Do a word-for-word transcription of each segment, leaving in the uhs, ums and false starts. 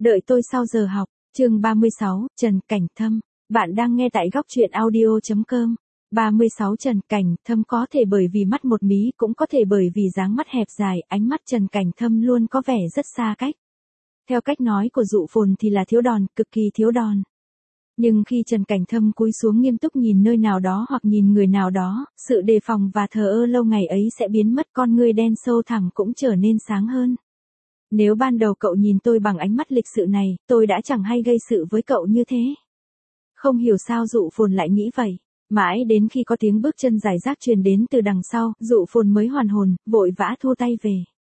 Đợi tôi sau giờ học, chương ba mươi sáu, Trần Cảnh Thâm. Bạn đang nghe tại góc truyện audio chấm com. ba mươi sáu Trần Cảnh Thâm có thể bởi vì mắt một mí, cũng có thể bởi vì dáng mắt hẹp dài, ánh mắt Trần Cảnh Thâm luôn có vẻ rất xa cách. Theo cách nói của Dụ Phồn thì là thiếu đòn, cực kỳ thiếu đòn. Nhưng khi Trần Cảnh Thâm cúi xuống nghiêm túc nhìn nơi nào đó hoặc nhìn người nào đó, sự đề phòng và thờ ơ lâu ngày ấy sẽ biến mất, con ngươi đen sâu thẳm cũng trở nên sáng hơn. Nếu ban đầu cậu nhìn tôi bằng ánh mắt lịch sự này, tôi đã chẳng hay gây sự với cậu như thế. Không hiểu sao Dụ Phồn lại nghĩ vậy. Mãi đến khi có tiếng bước chân rải rác truyền đến từ đằng sau, Dụ Phồn mới hoàn hồn, vội vã thu tay về.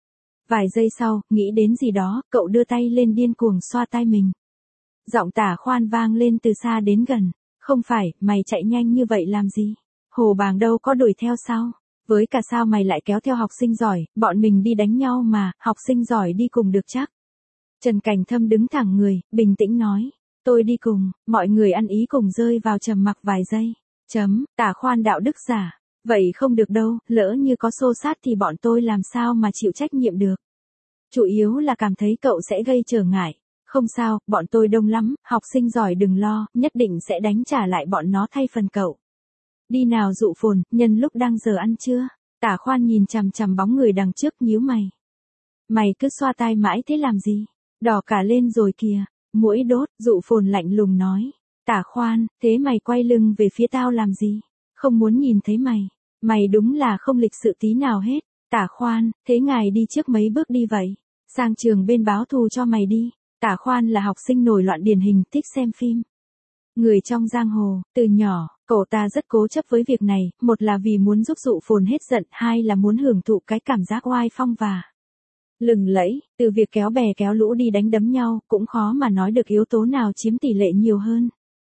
Vài giây sau, nghĩ đến gì đó, cậu đưa tay lên điên cuồng xoa tai mình. Giọng Tả Khoan vang lên từ xa đến gần. Không phải, mày chạy nhanh như vậy làm gì? Hồ Bàng đâu có đuổi theo sao? Với cả sao mày lại kéo theo học sinh giỏi, bọn mình đi đánh nhau mà, học sinh giỏi đi cùng được chắc. Trần Cảnh Thâm đứng thẳng người, bình tĩnh nói. Tôi đi cùng, mọi người ăn ý cùng rơi vào trầm mặc vài giây. Chấm, Tả Khoan đạo đức giả. Vậy không được đâu, lỡ như có xô xát thì bọn tôi làm sao mà chịu trách nhiệm được. Chủ yếu là cảm thấy cậu sẽ gây trở ngại. Không sao, bọn tôi đông lắm, học sinh giỏi đừng lo, nhất định sẽ đánh trả lại bọn nó thay phần cậu. Đi nào Dụ Phồn, nhân lúc đang giờ ăn trưa. Tả Khoan nhìn chằm chằm bóng người đằng trước nhíu mày. Mày cứ xoa tai mãi thế làm gì? Đỏ cả lên rồi kìa. Mũi đốt, Dụ Phồn lạnh lùng nói. Tả Khoan, thế mày quay lưng về phía tao làm gì? Không muốn nhìn thấy mày. Mày đúng là không lịch sự tí nào hết. Tả Khoan, thế ngài đi trước mấy bước đi vậy. Sang trường bên báo thù cho mày đi. Tả Khoan là học sinh nổi loạn điển hình, thích xem phim. Người trong giang hồ, từ nhỏ, cậu ta rất cố chấp với việc này, một là vì muốn giúp Dụ Phồn hết giận, hai là muốn hưởng thụ cái cảm giác oai phong và lừng lẫy, từ việc kéo bè kéo lũ đi đánh đấm nhau, cũng khó mà nói được yếu tố nào chiếm tỷ lệ nhiều hơn.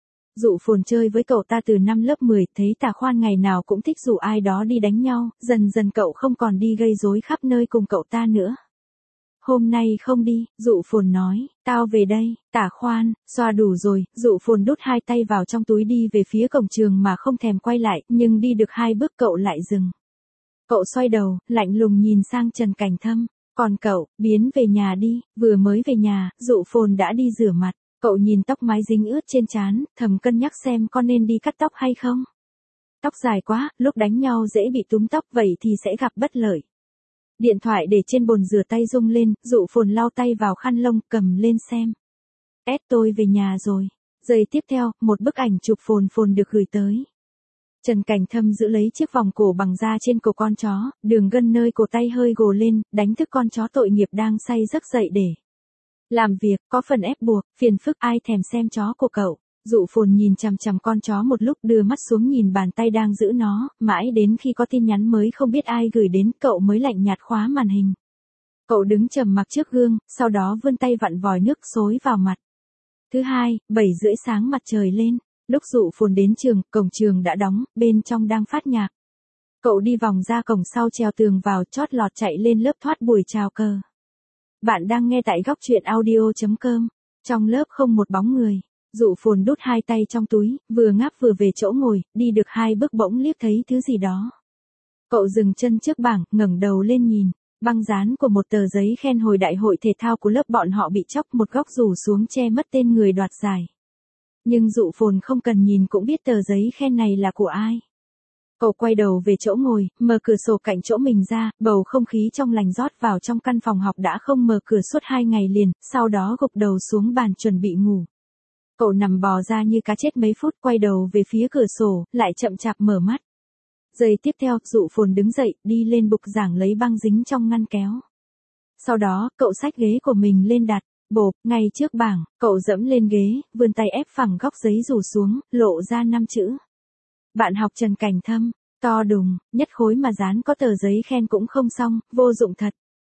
Dụ Phồn chơi với cậu ta từ năm lớp mười, thấy Tả Khoan ngày nào cũng thích rủ ai đó đi đánh nhau, dần dần cậu không còn đi gây rối khắp nơi cùng cậu ta nữa. Hôm nay không đi, Dụ Phồn nói, tao về đây. Tả Khoan, xoa đủ rồi, Dụ Phồn đút hai tay vào trong túi đi về phía cổng trường mà không thèm quay lại, nhưng đi được hai bước cậu lại dừng. Cậu xoay đầu, lạnh lùng nhìn sang Trần Cảnh Thâm, còn cậu, biến về nhà đi. Vừa mới về nhà, Dụ Phồn đã đi rửa mặt, cậu nhìn tóc mái dính ướt trên trán, thầm cân nhắc xem có nên đi cắt tóc hay không. Tóc dài quá, lúc đánh nhau dễ bị túm tóc, vậy thì sẽ gặp bất lợi. Điện thoại để trên bồn rửa tay rung lên, Dụ Phồn lau tay vào khăn lông, cầm lên xem. Ed tôi về nhà rồi. Giây tiếp theo, một bức ảnh chụp Phồn Phồn được gửi tới. Trần Cảnh Thâm giữ lấy chiếc vòng cổ bằng da trên cổ con chó, đường gân nơi cổ tay hơi gồ lên, đánh thức con chó tội nghiệp đang say giấc dậy để làm việc, có phần ép buộc, phiền phức ai thèm xem chó của cậu. Dụ Phồn nhìn chằm chằm con chó một lúc, đưa mắt xuống nhìn bàn tay đang giữ nó, mãi đến khi có tin nhắn mới không biết ai gửi đến, cậu mới lạnh nhạt khóa màn hình. Cậu đứng trầm mặc trước gương, sau đó vươn tay vặn vòi nước xối vào mặt. Thứ hai, bảy rưỡi sáng mặt trời lên, lúc Dụ Phồn đến trường, cổng trường đã đóng, bên trong đang phát nhạc. Cậu đi vòng ra cổng sau, trèo tường vào, chót lọt chạy lên lớp thoát buổi chào cờ. Bạn đang nghe tại góc truyện audio chấm com. Trong lớp không một bóng người. Dụ Phồn đút hai tay trong túi, vừa ngáp vừa về chỗ ngồi, đi được hai bước bỗng liếc thấy thứ gì đó. Cậu dừng chân trước bảng, ngẩng đầu lên nhìn, băng dán của một tờ giấy khen hồi đại hội thể thao của lớp bọn họ bị chóc, một góc rủ xuống che mất tên người đoạt giải. Nhưng Dụ Phồn không cần nhìn cũng biết tờ giấy khen này là của ai. Cậu quay đầu về chỗ ngồi, mở cửa sổ cạnh chỗ mình ra, bầu không khí trong lành rót vào trong căn phòng học đã không mở cửa suốt hai ngày liền, sau đó gục đầu xuống bàn chuẩn bị ngủ. Cậu nằm bò ra như cá chết mấy phút, quay đầu về phía cửa sổ, lại chậm chạp mở mắt. Giây tiếp theo, Dụ Phồn đứng dậy, đi lên bục giảng lấy băng dính trong ngăn kéo. Sau đó, cậu xách ghế của mình lên đặt, bộp, ngay trước bảng, cậu dẫm lên ghế, vươn tay ép phẳng góc giấy rủ xuống, lộ ra năm chữ. Bạn học Trần Cảnh Thâm, to đùng, nhất khối mà dán có tờ giấy khen cũng không xong, vô dụng thật.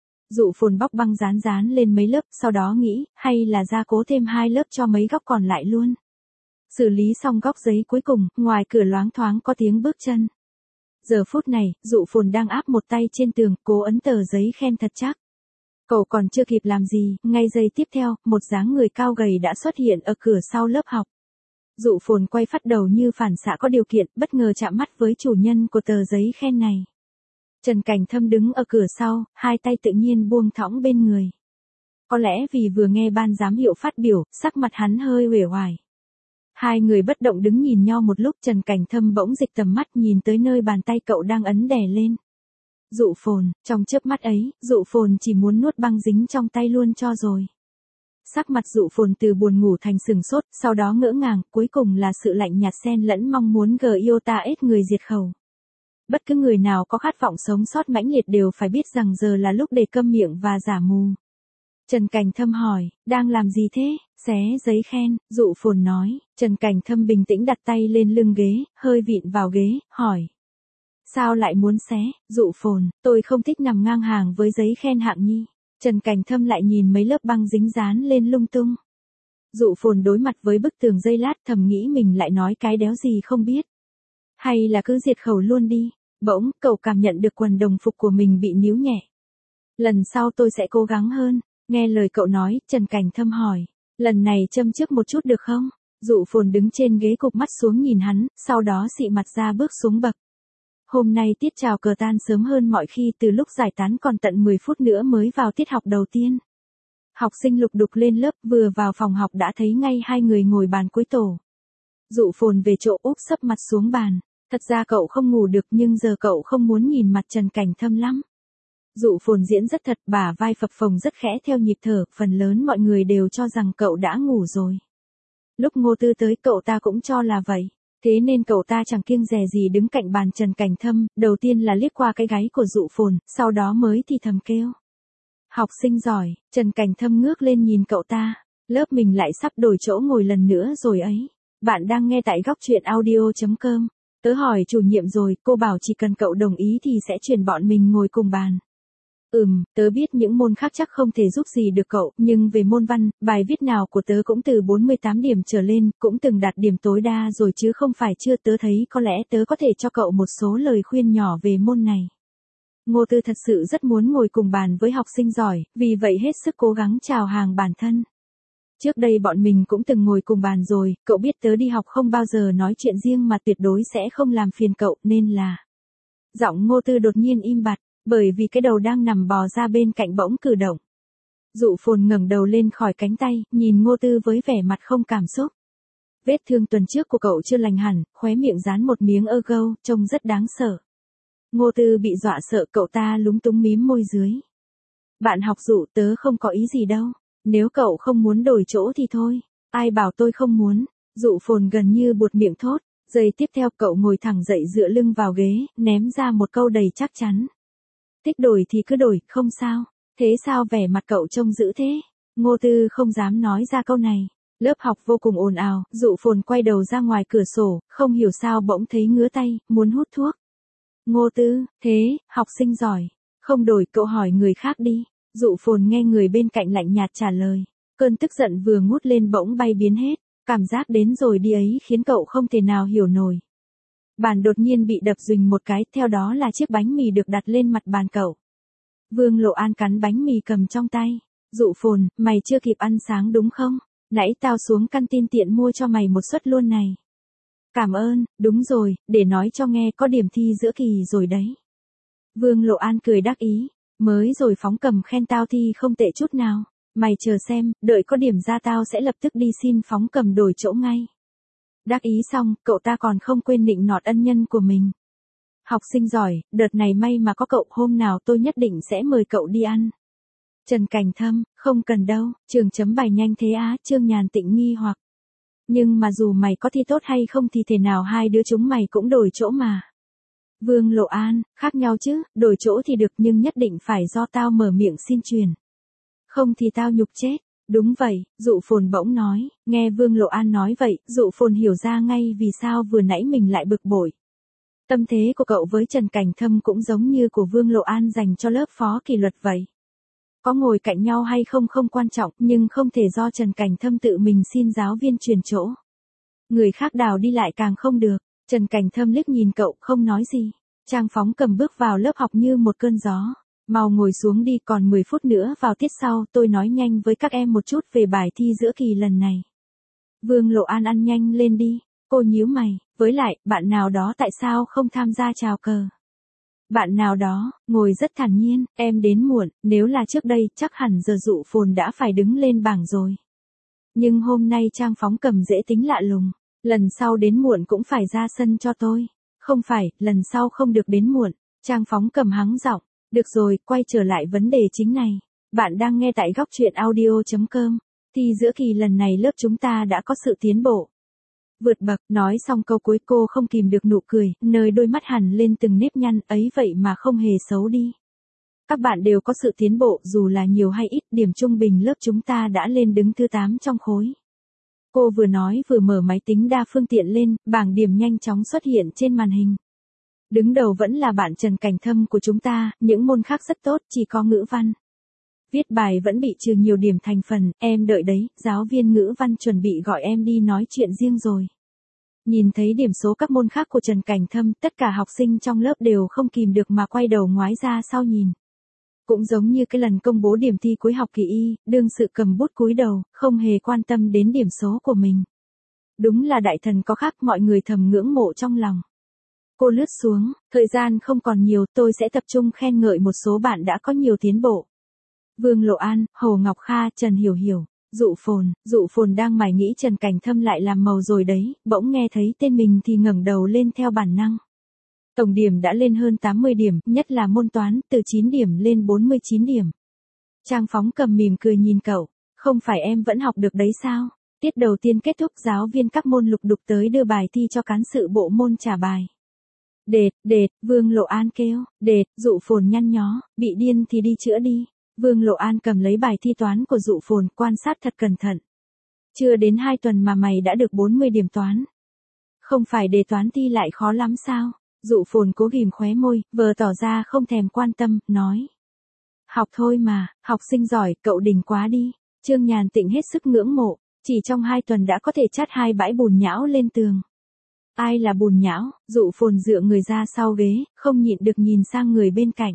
Dụ Phồn bóc băng dán dán lên mấy lớp, sau đó nghĩ, hay là gia cố thêm hai lớp cho mấy góc còn lại luôn. Xử lý xong góc giấy cuối cùng, ngoài cửa loáng thoáng có tiếng bước chân. Giờ phút này, Dụ Phồn đang áp một tay trên tường, cố ấn tờ giấy khen thật chắc. Cậu còn chưa kịp làm gì, ngay giây tiếp theo, một dáng người cao gầy đã xuất hiện ở cửa sau lớp học. Dụ Phồn quay phát đầu như phản xạ có điều kiện, bất ngờ chạm mắt với chủ nhân của tờ giấy khen này. Trần Cảnh Thâm đứng ở cửa sau, hai tay tự nhiên buông thõng bên người. Có lẽ vì vừa nghe ban giám hiệu phát biểu, sắc mặt hắn hơi uể oải. Hai người bất động đứng nhìn nhau một lúc, Trần Cảnh Thâm bỗng dịch tầm mắt nhìn tới nơi bàn tay cậu đang ấn đè lên. Dụ Phồn, trong chớp mắt ấy, Dụ Phồn chỉ muốn nuốt băng dính trong tay luôn cho rồi. Sắc mặt Dụ Phồn từ buồn ngủ thành sừng sốt, sau đó ngỡ ngàng, cuối cùng là sự lạnh nhạt xen lẫn mong muốn gờ yêu ta ết người diệt khẩu. Bất cứ người nào có khát vọng sống sót mãnh liệt đều phải biết rằng giờ là lúc để câm miệng và giả mù. Trần Cảnh Thâm hỏi, đang làm gì thế? Xé giấy khen, Dụ Phồn nói. Trần Cảnh Thâm bình tĩnh đặt tay lên lưng ghế, hơi vịn vào ghế, hỏi. Sao lại muốn xé? Dụ Phồn, tôi không thích nằm ngang hàng với giấy khen hạng nhi. Trần Cảnh Thâm lại nhìn mấy lớp băng dính dán lên lung tung. Dụ Phồn đối mặt với bức tường giây lát, thầm nghĩ mình lại nói cái đéo gì không biết. Hay là cứ diệt khẩu luôn đi. Bỗng, cậu cảm nhận được quần đồng phục của mình bị níu nhẹ. Lần sau tôi sẽ cố gắng hơn. Nghe lời cậu nói, Trần Cảnh Thâm hỏi. Lần này châm trước một chút được không? Dụ Phồn đứng trên ghế cụp mắt xuống nhìn hắn, sau đó xị mặt ra bước xuống bậc. Hôm nay tiết chào cờ tan sớm hơn mọi khi, từ lúc giải tán còn tận mười phút nữa mới vào tiết học đầu tiên. Học sinh lục đục lên lớp, vừa vào phòng học đã thấy ngay hai người ngồi bàn cuối tổ. Dụ Phồn về chỗ úp sấp mặt xuống bàn. Thật ra cậu không ngủ được nhưng giờ cậu không muốn nhìn mặt Trần Cảnh Thâm lắm. Dụ Phồn diễn rất thật, bả vai phập phồng rất khẽ theo nhịp thở, phần lớn mọi người đều cho rằng cậu đã ngủ rồi. Lúc Ngô Tư tới cậu ta cũng cho là vậy. Thế nên cậu ta chẳng kiêng dè gì đứng cạnh bàn Trần Cảnh Thâm, đầu tiên là liếc qua cái gáy của Dụ Phồn, sau đó mới thì thầm kêu. Học sinh giỏi. Trần Cảnh Thâm ngước lên nhìn cậu ta, lớp mình lại sắp đổi chỗ ngồi lần nữa rồi ấy. Bạn đang nghe tại góc truyện audio chấm com. Tớ hỏi chủ nhiệm rồi, cô bảo chỉ cần cậu đồng ý thì sẽ chuyển bọn mình ngồi cùng bàn. Ừm, tớ biết những môn khác chắc không thể giúp gì được cậu, nhưng về môn văn, bài viết nào của tớ cũng từ bốn mươi tám điểm trở lên, cũng từng đạt điểm tối đa rồi chứ không phải chưa. Tớ thấy có lẽ tớ có thể cho cậu một số lời khuyên nhỏ về môn này. Ngô Tư thật sự rất muốn ngồi cùng bàn với học sinh giỏi, vì vậy hết sức cố gắng chào hàng bản thân. Trước đây bọn mình cũng từng ngồi cùng bàn rồi, cậu biết tớ đi học không bao giờ nói chuyện riêng mà tuyệt đối sẽ không làm phiền cậu, nên là... Giọng Ngô Tư đột nhiên im bặt, bởi vì cái đầu đang nằm bò ra bên cạnh bỗng cử động. Dụ Phồn ngẩng đầu lên khỏi cánh tay, nhìn Ngô Tư với vẻ mặt không cảm xúc. Vết thương tuần trước của cậu chưa lành hẳn, khóe miệng dán một miếng ơ gâu, trông rất đáng sợ. Ngô Tư bị dọa sợ, cậu ta lúng túng mím môi dưới. Bạn học Dụ, tớ không có ý gì đâu. Nếu cậu không muốn đổi chỗ thì thôi. Ai bảo tôi không muốn. Dụ Phồn gần như buột miệng thốt. Giây tiếp theo cậu ngồi thẳng dậy dựa lưng vào ghế, ném ra một câu đầy chắc chắn. Thích đổi thì cứ đổi, không sao. Thế sao vẻ mặt cậu trông dữ thế? Ngô Tư không dám nói ra câu này. Lớp học vô cùng ồn ào, Dụ Phồn quay đầu ra ngoài cửa sổ, không hiểu sao bỗng thấy ngứa tay, muốn hút thuốc. Ngô Tư, thế, học sinh giỏi. Không đổi, cậu hỏi người khác đi. Dụ Phồn nghe người bên cạnh lạnh nhạt trả lời. Cơn tức giận vừa ngút lên bỗng bay biến hết. Cảm giác đến rồi đi ấy khiến cậu không thể nào hiểu nổi. Bàn đột nhiên bị đập dùnh một cái, theo đó là chiếc bánh mì được đặt lên mặt bàn cậu. Vương Lộ An cắn bánh mì cầm trong tay. Dụ Phồn, mày chưa kịp ăn sáng đúng không? Nãy tao xuống căn tin tiện mua cho mày một suất luôn này. Cảm ơn, đúng rồi, để nói cho nghe có điểm thi giữa kỳ rồi đấy. Vương Lộ An cười đắc ý. Mới rồi phóng cầm khen tao thi không tệ chút nào. Mày chờ xem, đợi có điểm ra tao sẽ lập tức đi xin phóng cầm đổi chỗ ngay. Đắc ý xong, cậu ta còn không quên nịnh nọt ân nhân của mình. Học sinh giỏi, đợt này may mà có cậu, hôm nào tôi nhất định sẽ mời cậu đi ăn. Trần Cảnh Thâm, không cần đâu, trường chấm bài nhanh thế á, Trương Nhàn Tịnh nghi hoặc. Nhưng mà dù mày có thi tốt hay không thì thế nào hai đứa chúng mày cũng đổi chỗ mà. Vương Lộ An, khác nhau chứ, đổi chỗ thì được nhưng nhất định phải do tao mở miệng xin truyền. Không thì tao nhục chết. Đúng vậy, Dụ Phồn bỗng nói. Nghe Vương Lộ An nói vậy, Dụ Phồn hiểu ra ngay vì sao vừa nãy mình lại bực bội. Tâm thế của cậu với Trần Cảnh Thâm cũng giống như của Vương Lộ An dành cho lớp phó kỷ luật vậy. Có ngồi cạnh nhau hay không không quan trọng, nhưng không thể do Trần Cảnh Thâm tự mình xin giáo viên truyền chỗ. Người khác đào đi lại càng không được. Trần Cảnh Thâm liếc nhìn cậu không nói gì. Trang phóng cầm bước vào lớp học như một cơn gió. Mau ngồi xuống đi, còn mười phút nữa vào tiết sau, tôi nói nhanh với các em một chút về bài thi giữa kỳ lần này. Vương Lộ An ăn nhanh lên đi. Cô nhíu mày, với lại, bạn nào đó tại sao không tham gia chào cờ? Bạn nào đó, ngồi rất thản nhiên, em đến muộn, nếu là trước đây chắc hẳn giờ dụ phồn đã phải đứng lên bảng rồi. Nhưng hôm nay Trang Phóng Cầm dễ tính lạ lùng, lần sau đến muộn cũng phải ra sân cho tôi. Không phải, lần sau không được đến muộn. Trang Phóng Cầm hắng giọng, được rồi, quay trở lại vấn đề chính này. Bạn đang nghe tại góc truyện audio.com. Thì giữa kỳ lần này lớp chúng ta đã có sự tiến bộ. Vượt bậc, nói xong câu cuối cô không kìm được nụ cười, nơi đôi mắt hằn lên từng nếp nhăn, ấy vậy mà không hề xấu đi. Các bạn đều có sự tiến bộ, dù là nhiều hay ít, điểm trung bình lớp chúng ta đã lên đứng thứ tám trong khối. Cô vừa nói vừa mở máy tính đa phương tiện lên, bảng điểm nhanh chóng xuất hiện trên màn hình. Đứng đầu vẫn là bạn Trần Cảnh Thâm của chúng ta, những môn khác rất tốt, chỉ có ngữ văn. Viết bài vẫn bị trừ nhiều điểm thành phần, em đợi đấy, giáo viên ngữ văn chuẩn bị gọi em đi nói chuyện riêng rồi. Nhìn thấy điểm số các môn khác của Trần Cảnh Thâm, tất cả học sinh trong lớp đều không kìm được mà quay đầu ngoái ra sau nhìn. Cũng giống như cái lần công bố điểm thi cuối học kỳ y, đương sự cầm bút cúi đầu, không hề quan tâm đến điểm số của mình. Đúng là đại thần có khác, mọi người thầm ngưỡng mộ trong lòng. Cô lướt xuống, thời gian không còn nhiều, tôi sẽ tập trung khen ngợi một số bạn đã có nhiều tiến bộ. Vương Lộ An, Hồ Ngọc Kha, Trần Hiểu Hiểu, Dụ Phồn, Dụ Phồn đang mải nghĩ Trần Cảnh Thâm lại làm màu rồi đấy, bỗng nghe thấy tên mình thì ngẩng đầu lên theo bản năng. Tổng điểm đã lên hơn tám mươi điểm, nhất là môn toán, từ chín điểm lên bốn mươi chín điểm. Trang Phóng Cầm mỉm cười nhìn cậu, không phải em vẫn học được đấy sao? Tiết đầu tiên kết thúc, giáo viên các môn lục đục tới đưa bài thi cho cán sự bộ môn trả bài. Đệt, đệt, Vương Lộ An kêu, đệt, Dụ Phồn nhăn nhó, bị điên thì đi chữa đi. Vương Lộ An cầm lấy bài thi toán của Dụ Phồn, quan sát thật cẩn thận. Chưa đến hai tuần mà mày đã được bốn mươi điểm toán. Không phải đề toán thi lại khó lắm sao? Dụ Phồn cố ghim khóe môi, vờ tỏ ra không thèm quan tâm, nói. Học thôi mà, học sinh giỏi, cậu đỉnh quá đi. Trương Nhàn Tịnh hết sức ngưỡng mộ, chỉ trong hai tuần đã có thể chát hai bãi bùn nhão lên tường. Ai là bùn nhão? Dụ Phồn dựa người ra sau ghế, không nhịn được nhìn sang người bên cạnh.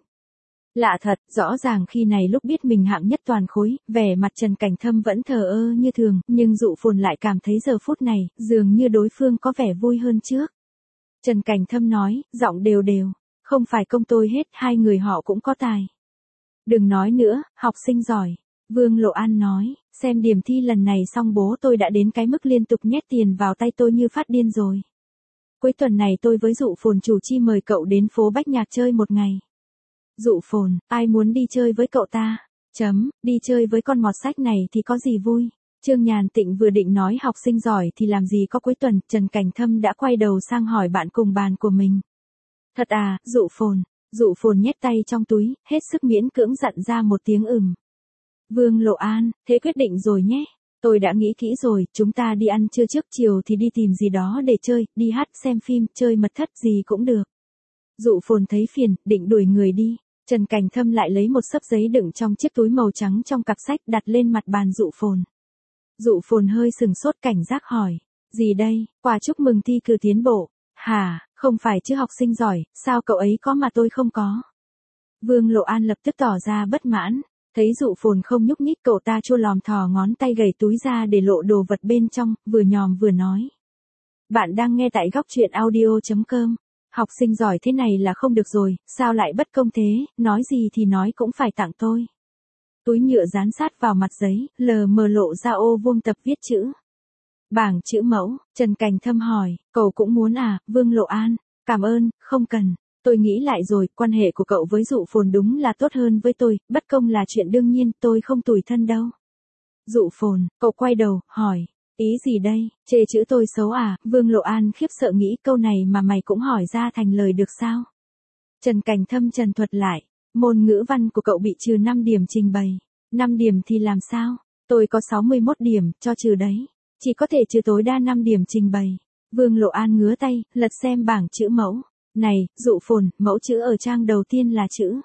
Lạ thật, rõ ràng khi này lúc biết mình hạng nhất toàn khối, vẻ mặt Trần Cảnh Thâm vẫn thờ ơ như thường, nhưng Dụ Phồn lại cảm thấy giờ phút này, dường như đối phương có vẻ vui hơn trước. Trần Cảnh Thâm nói, giọng đều đều, không phải công tôi hết, hai người họ cũng có tài. Đừng nói nữa, học sinh giỏi. Vương Lộ An nói, xem điểm thi lần này xong bố tôi đã đến cái mức liên tục nhét tiền vào tay tôi như phát điên rồi. Cuối tuần này tôi với Dụ Phồn chủ chi mời cậu đến phố Bách Nhạc chơi một ngày. Dụ Phồn, ai muốn đi chơi với cậu ta? Chấm, đi chơi với con mọt sách này thì có gì vui? Trương Nhàn Tịnh vừa định nói học sinh giỏi thì làm gì có cuối tuần, Trần Cảnh Thâm đã quay đầu sang hỏi bạn cùng bàn của mình. Thật à, Dụ Phồn. Dụ Phồn nhét tay trong túi, hết sức miễn cưỡng dặn ra một tiếng ừm. Vương Lộ An, thế quyết định rồi nhé. Tôi đã nghĩ kỹ rồi, chúng ta đi ăn trưa trước, chiều thì đi tìm gì đó để chơi, đi hát, xem phim, chơi mật thất gì cũng được. Dụ Phồn thấy phiền, định đuổi người đi. Trần Cảnh Thâm lại lấy một xấp giấy đựng trong chiếc túi màu trắng trong cặp sách đặt lên mặt bàn Dụ Phồn. Dụ Phồn hơi sừng sốt cảnh giác hỏi. Gì đây, quà chúc mừng thi cử tiến bộ. Hả, không phải chứ học sinh giỏi, sao cậu ấy có mà tôi không có? Vương Lộ An lập tức tỏ ra bất mãn. Thấy Dụ Phồn không nhúc nhích, cậu ta chua lòm thò ngón tay gầy túi ra để lộ đồ vật bên trong, vừa nhòm vừa nói. Bạn đang nghe tại góc truyện audio.com. Học sinh giỏi thế này là không được rồi, sao lại bất công thế, nói gì thì nói cũng phải tặng tôi. Túi nhựa dán sát vào mặt giấy, lờ mờ lộ ra ô vuông tập viết chữ. Bảng chữ mẫu, Trần Cảnh Thâm hỏi, cậu cũng muốn à? Vương Lộ An, cảm ơn, không cần. Tôi nghĩ lại rồi, quan hệ của cậu với Dụ Phồn đúng là tốt hơn với tôi, bất công là chuyện đương nhiên, tôi không tủi thân đâu. Dụ Phồn, cậu quay đầu, hỏi, ý gì đây, chê chữ tôi xấu à? Vương Lộ An khiếp sợ nghĩ câu này mà mày cũng hỏi ra thành lời được sao? Trần Cảnh Thâm trần thuật lại, môn ngữ văn của cậu bị trừ năm điểm trình bày. năm điểm thì làm sao? Tôi có sáu mươi mốt điểm, cho trừ đấy. Chỉ có thể trừ tối đa năm điểm trình bày. Vương Lộ An ngứa tay, lật xem bảng chữ mẫu. Này, Dụ Phồn, mẫu chữ ở trang đầu tiên là chữ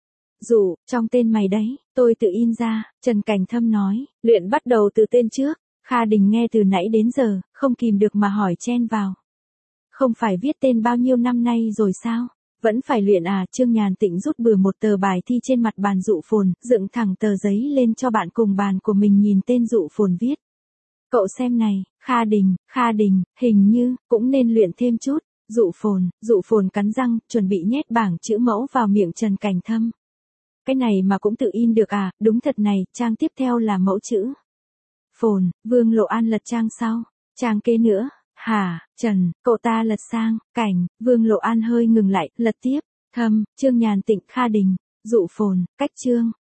Dụ, trong tên mày đấy, tôi tự in ra. Trần Cảnh Thâm nói, luyện bắt đầu từ tên trước. Kha Đình nghe từ nãy đến giờ, không kìm được mà hỏi chen vào. Không phải viết tên bao nhiêu năm nay rồi sao? Vẫn phải luyện à? Trương Nhàn Tịnh rút bừa một tờ bài thi trên mặt bàn Dụ Phồn, dựng thẳng tờ giấy lên cho bạn cùng bàn của mình nhìn tên Dụ Phồn viết. Cậu xem này, Kha Đình, Kha Đình, hình như, cũng nên luyện thêm chút. Dụ phồn, dụ phồn cắn răng, chuẩn bị nhét bảng chữ mẫu vào miệng Trần Cảnh Thâm. Cái này mà cũng tự in được à, đúng thật này, trang tiếp theo là mẫu chữ. Phồn, Vương Lộ An lật trang sau, trang kế nữa, hả, Trần, cậu ta lật sang, Cảnh, Vương Lộ An hơi ngừng lại, lật tiếp, Thâm, Trương Nhàn Tịnh Kha Đình, dụ phồn, cách chương,